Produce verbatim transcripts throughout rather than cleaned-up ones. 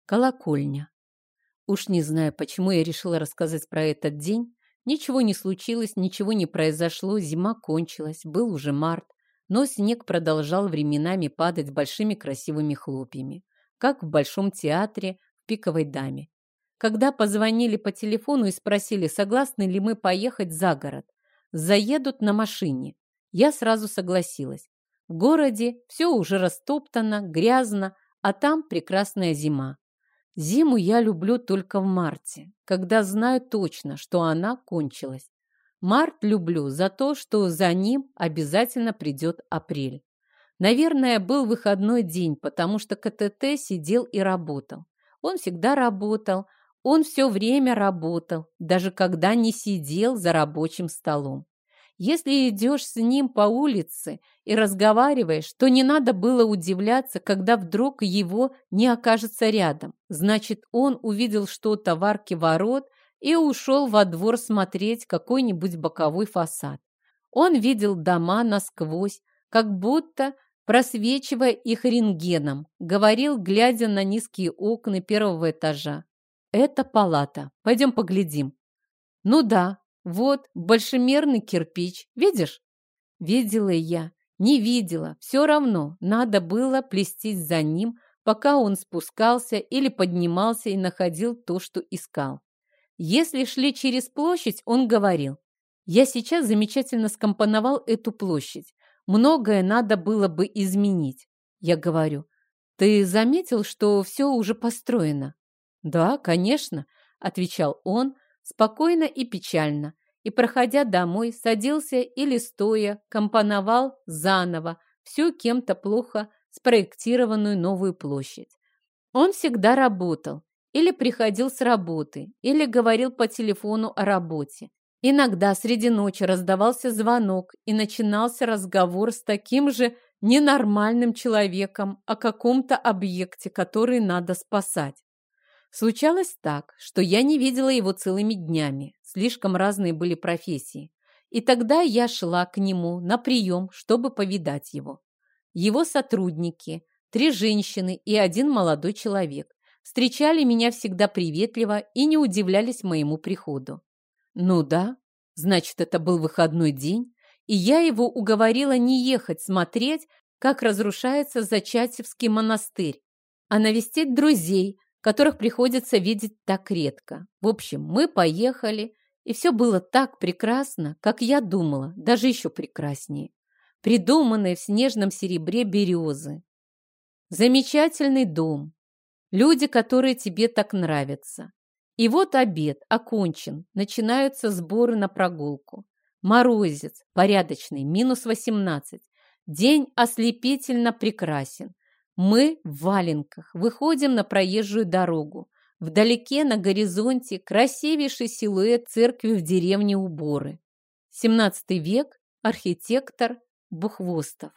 Колокольня. Уж не знаю, почему я решила рассказать про этот день. Ничего не случилось, ничего не произошло, зима кончилась, был уже март, но снег продолжал временами падать большими красивыми хлопьями, как в Большом театре в «Пиковой даме». Когда позвонили по телефону и спросили, согласны ли мы поехать за город, заедут на машине, я сразу согласилась. В городе все уже растоптано, грязно, а там прекрасная зима. Зиму я люблю только в марте, когда знаю точно, что она кончилась. Март люблю за то, что за ним обязательно придет апрель. Наверное, был выходной день, потому что КТТ сидел и работал. Он всегда работал, он все время работал, даже когда не сидел за рабочим столом. Если идешь с ним по улице и разговариваешь, то не надо было удивляться, когда вдруг его не окажется рядом. Значит, он увидел что-то в арке ворот и ушел во двор смотреть какой-нибудь боковой фасад. Он видел дома насквозь, как будто просвечивая их рентгеном, говорил, глядя на низкие окна первого этажа. «Это палата. Пойдем поглядим». «Ну да. Вот, большемерный кирпич. Видишь?» Видела я, не видела. Все равно надо было плестись за ним, пока он спускался или поднимался и находил то, что искал. Если шли через площадь, он говорил: «Я сейчас замечательно скомпоновал эту площадь. Многое надо было бы изменить». Я говорю: «Ты заметил, что все уже построено?» «Да, конечно», — отвечал он, спокойно и печально, и, проходя домой, садился или стоя, компоновал заново всю кем-то плохо спроектированную новую площадь. Он всегда работал, или приходил с работы, или говорил по телефону о работе. Иногда среди ночи раздавался звонок, и начинался разговор с таким же ненормальным человеком о каком-то объекте, который надо спасать. Случалось так, что я не видела его целыми днями, слишком разные были профессии, и тогда я шла к нему на прием, чтобы повидать его. Его сотрудники, три женщины и один молодой человек, встречали меня всегда приветливо и не удивлялись моему приходу. Ну да, значит, это был выходной день, и я его уговорила не ехать смотреть, как разрушается Зачатевский монастырь, а навестить друзей, которых приходится видеть так редко. В общем, мы поехали, и все было так прекрасно, как я думала, даже еще прекраснее. Придуманные в снежном серебре березы. Замечательный дом. Люди, которые тебе так нравятся. И вот обед окончен, начинаются сборы на прогулку. Морозец, порядочный, минус восемнадцать. День ослепительно прекрасен. Мы в валенках выходим на проезжую дорогу. Вдалеке на горизонте красивейший силуэт церкви в деревне Уборы. семнадцатый век, архитектор Бухвостов.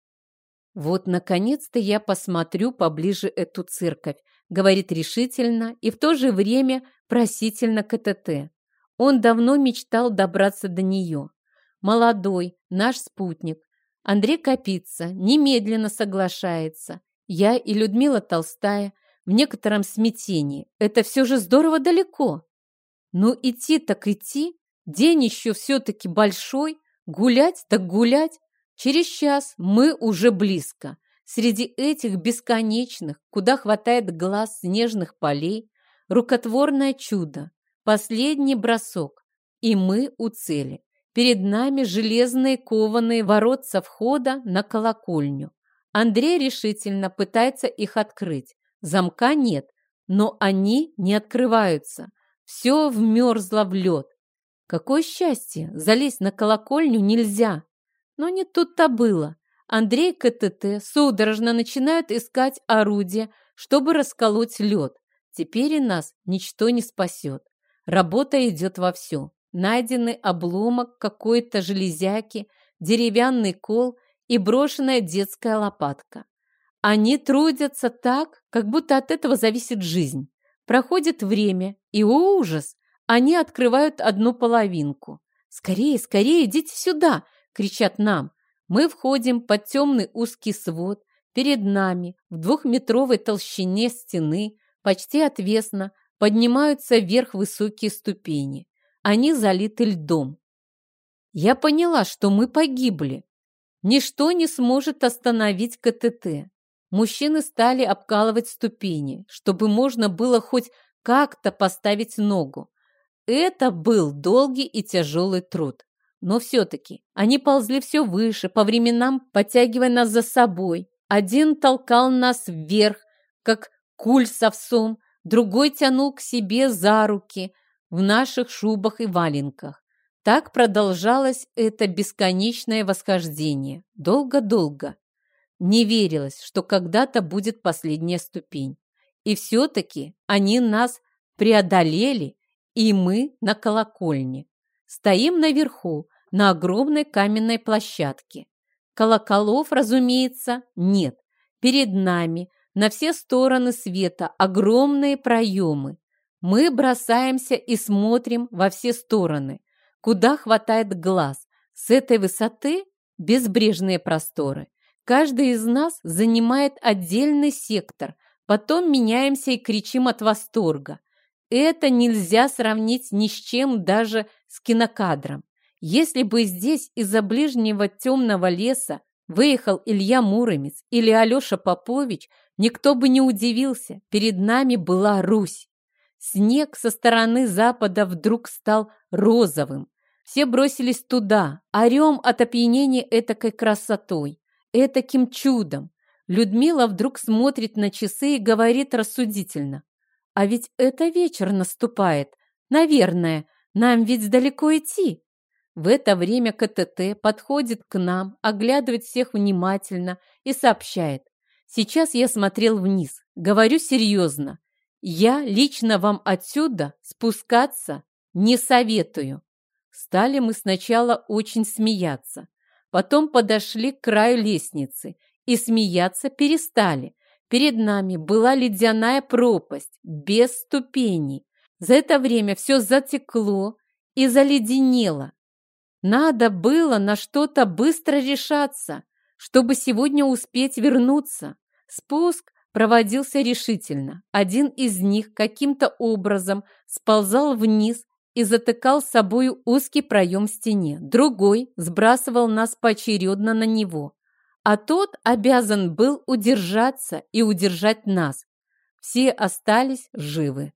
«Вот, наконец-то я посмотрю поближе эту церковь», говорит решительно и в то же время просительно КТТ. Он давно мечтал добраться до нее. Молодой, наш спутник, Андрей Капица, немедленно соглашается. Я и Людмила Толстая в некотором смятении. Это все же здорово далеко. Ну, идти так идти. День еще все-таки большой. Гулять так гулять. Через час мы уже близко. Среди этих бесконечных, куда хватает глаз снежных полей, рукотворное чудо. Последний бросок. И мы у цели. Перед нами железные кованые воротца входа на колокольню. Андрей решительно пытается их открыть. Замка нет, но они не открываются. Все вмерзло в лед. Какое счастье! Залезть на колокольню нельзя. Но не тут-то было. Андрей и КТТ судорожно начинают искать орудие, чтобы расколоть лед. Теперь и нас ничто не спасет. Работа идет вовсю. Найденный обломок какой-то железяки, деревянный кол и брошенная детская лопатка. Они трудятся так, как будто от этого зависит жизнь. Проходит время, и, о ужас, они открывают одну половинку. «Скорее, скорее, идите сюда!» – кричат нам. Мы входим под темный узкий свод. Перед нами в двухметровой толщине стены почти отвесно поднимаются вверх высокие ступени. Они залиты льдом. Я поняла, что мы погибли. Ничто не сможет остановить КТТ. Мужчины стали обкалывать ступени, чтобы можно было хоть как-то поставить ногу. Это был долгий и тяжелый труд. Но все-таки они ползли все выше, по временам подтягивая нас за собой. Один толкал нас вверх, как куль с овсом, другой тянул к себе за руки в наших шубах и валенках. Так продолжалось это бесконечное восхождение. Долго-долго. Не верилось, что когда-то будет последняя ступень. И все-таки они нас преодолели, и мы на колокольне. Стоим наверху, на огромной каменной площадке. Колоколов, разумеется, нет. Перед нами на все стороны света огромные проемы. Мы бросаемся и смотрим во все стороны, куда хватает глаз. С этой высоты безбрежные просторы. Каждый из нас занимает отдельный сектор, потом меняемся и кричим от восторга. Это нельзя сравнить ни с чем, даже с кинокадром. Если бы здесь из-за ближнего темного леса выехал Илья Муромец или Алеша Попович, никто бы не удивился. Перед нами была Русь. Снег со стороны запада вдруг стал розовым. Все бросились туда, орем от опьянения этакой красотой, этаким чудом. Людмила вдруг смотрит на часы и говорит рассудительно: «А ведь это вечер наступает. Наверное, нам ведь далеко идти». В это время КТТ подходит к нам, оглядывает всех внимательно и сообщает: «Сейчас я смотрел вниз. Говорю серьезно. Я лично вам отсюда спускаться не советую». Стали мы сначала очень смеяться. Потом подошли к краю лестницы и смеяться перестали. Перед нами была ледяная пропасть, без ступеней. За это время все затекло и заледенело. Надо было на что-то быстро решаться, чтобы сегодня успеть вернуться. Спуск проводился решительно. Один из них каким-то образом сползал вниз и затыкал с собой узкий проем в стене. Другой сбрасывал нас поочередно на него. А тот обязан был удержаться и удержать нас. Все остались живы.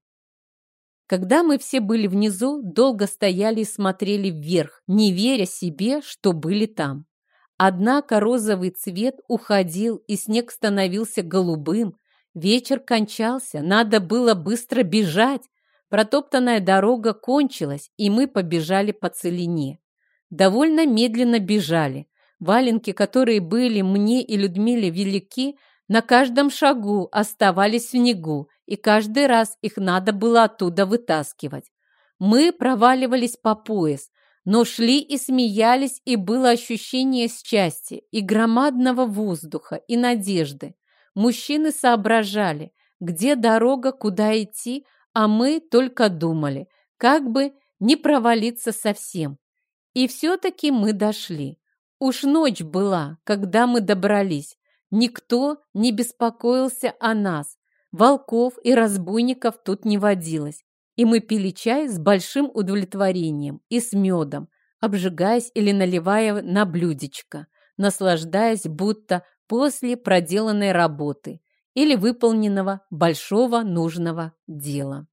Когда мы все были внизу, долго стояли и смотрели вверх, не веря себе, что были там. Однако розовый цвет уходил, и снег становился голубым. Вечер кончался, надо было быстро бежать. Протоптанная дорога кончилась, и мы побежали по целине. Довольно медленно бежали. Валенки, которые были мне и Людмиле велики, на каждом шагу оставались в снегу, и каждый раз их надо было оттуда вытаскивать. Мы проваливались по пояс, но шли и смеялись, и было ощущение счастья, и громадного воздуха, и надежды. Мужчины соображали, где дорога, куда идти, а мы только думали, как бы не провалиться совсем. И все-таки мы дошли. Уж ночь была, когда мы добрались. Никто не беспокоился о нас. Волков и разбойников тут не водилось. И мы пили чай с большим удовлетворением и с медом, обжигаясь или наливая на блюдечко, наслаждаясь будто после проделанной работы или выполненного большого нужного дела.